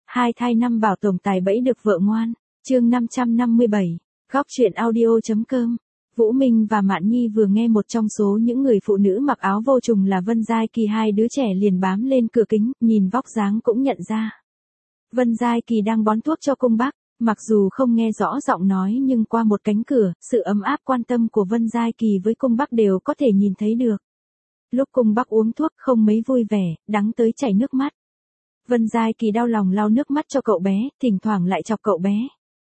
Hai thai năm bảo tổng tài bẫy được vợ ngoan. Chương 557. Góc truyện audio.com. Vũ Minh và Mạn Nhi vừa nghe một trong số những người phụ nữ mặc áo vô trùng là Vân Giai Kỳ, hai đứa trẻ liền bám lên cửa kính, nhìn vóc dáng cũng nhận ra. Vân Giai Kỳ đang bón thuốc cho cung Bắc, mặc dù không nghe rõ giọng nói nhưng qua một cánh cửa, sự ấm áp quan tâm của Vân Giai Kỳ với cung Bắc đều có thể nhìn thấy được. Lúc cung Bắc uống thuốc không mấy vui vẻ, đắng tới chảy nước mắt. Vân Giai Kỳ đau lòng lau nước mắt cho cậu bé, thỉnh thoảng lại chọc cậu bé.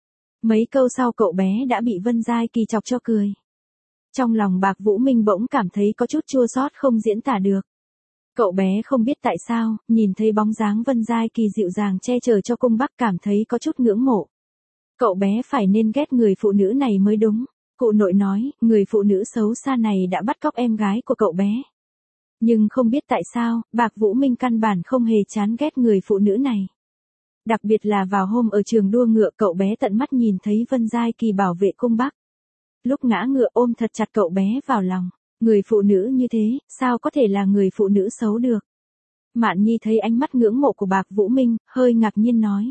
Mấy câu sau cậu bé đã bị Vân Giai Kỳ chọc cho cười. Trong lòng Bạc Vũ Minh bỗng cảm thấy có chút chua xót không diễn tả được. Cậu bé không biết tại sao, nhìn thấy bóng dáng Vân Giai Kỳ dịu dàng che chở cho cung Bắc cảm thấy có chút ngưỡng mộ. Cậu bé phải nên ghét người phụ nữ này mới đúng. Cụ nội nói, người phụ nữ xấu xa này đã bắt cóc em gái của cậu bé. Nhưng không biết tại sao, Bạc Vũ Minh căn bản không hề chán ghét người phụ nữ này. Đặc biệt là vào hôm ở trường đua ngựa, cậu bé tận mắt nhìn thấy Vân Giai Kỳ bảo vệ cung Bắc. Lúc ngã ngựa ôm thật chặt cậu bé vào lòng. Người phụ nữ như thế, sao có thể là người phụ nữ xấu được? Mạn Nhi thấy ánh mắt ngưỡng mộ của Bạc Vũ Minh, hơi ngạc nhiên nói.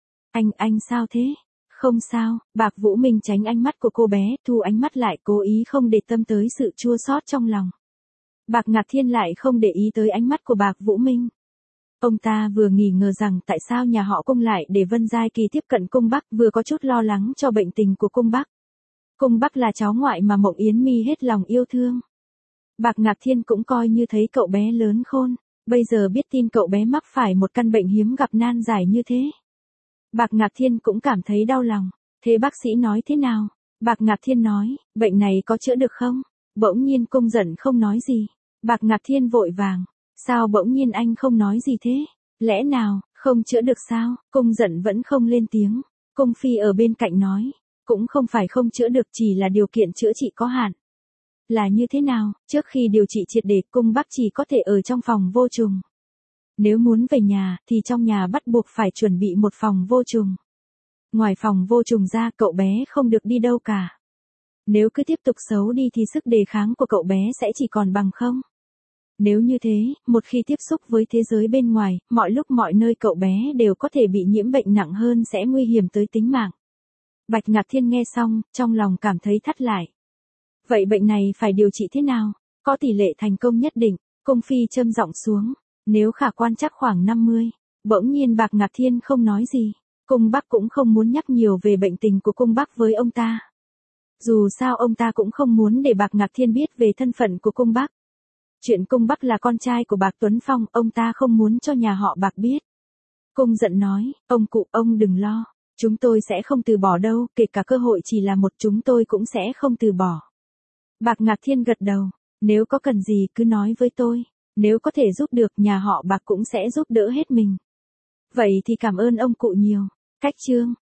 Anh sao thế? Không sao, Bạc Vũ Minh tránh ánh mắt của cô bé, thu ánh mắt lại, cố ý không để tâm tới sự chua xót trong lòng. Bạc Ngạc Thiên lại không để ý tới ánh mắt của Bạc Vũ Minh. Ông ta vừa nghi ngờ rằng tại sao nhà họ Cung lại để Vân Giai Kỳ tiếp cận cung Bắc, vừa có chút lo lắng cho bệnh tình của cung Bắc. Cung Bắc là cháu ngoại mà Mộng Yến Mi hết lòng yêu thương. Bạc Ngạc Thiên cũng coi như thấy cậu bé lớn khôn, bây giờ biết tin cậu bé mắc phải một căn bệnh hiếm gặp nan giải như thế. Bạc Ngạc Thiên cũng cảm thấy đau lòng. Thế bác sĩ nói thế nào? Bạc Ngạc Thiên nói, bệnh này có chữa được không? Bỗng nhiên Cung Giận không nói gì. Bạc Ngạc Thiên vội vàng. Sao bỗng nhiên anh không nói gì thế? Lẽ nào, không chữa được sao? Cung Giận vẫn không lên tiếng. Cung Phi ở bên cạnh nói. Cũng không phải không chữa được, chỉ là điều kiện chữa trị có hạn. Là như thế nào? Trước khi điều trị triệt để, cung Bắc chỉ có thể ở trong phòng vô trùng. Nếu muốn về nhà, thì trong nhà bắt buộc phải chuẩn bị một phòng vô trùng. Ngoài phòng vô trùng ra, cậu bé không được đi đâu cả. Nếu cứ tiếp tục xấu đi thì sức đề kháng của cậu bé sẽ chỉ còn bằng không. Nếu như thế, một khi tiếp xúc với thế giới bên ngoài, mọi lúc mọi nơi cậu bé đều có thể bị nhiễm bệnh nặng hơn, sẽ nguy hiểm tới tính mạng. Bạch Ngạc Thiên nghe xong, trong lòng cảm thấy thắt lại. Vậy bệnh này phải điều trị thế nào? Có tỷ lệ thành công nhất định. Cung Phi châm giọng xuống. Nếu khả quan chắc khoảng 50. Bỗng nhiên Bạc Ngạc Thiên không nói gì. Cung Bắc cũng không muốn nhắc nhiều về bệnh tình của cung Bắc với ông ta. Dù sao ông ta cũng không muốn để Bạc Ngạc Thiên biết về thân phận của cung Bắc. Chuyện cung Bắc là con trai của Bạc Tuấn Phong, ông ta không muốn cho nhà họ Bạc biết. Cung Giận nói, ông cụ, ông đừng lo. Chúng tôi sẽ không từ bỏ đâu, kể cả cơ hội chỉ là một, chúng tôi cũng sẽ không từ bỏ. Bạc Ngạc Thiên gật đầu, nếu có cần gì cứ nói với tôi, nếu có thể giúp được nhà họ Bạc cũng sẽ giúp đỡ hết mình. Vậy thì cảm ơn ông cụ nhiều. Cách chương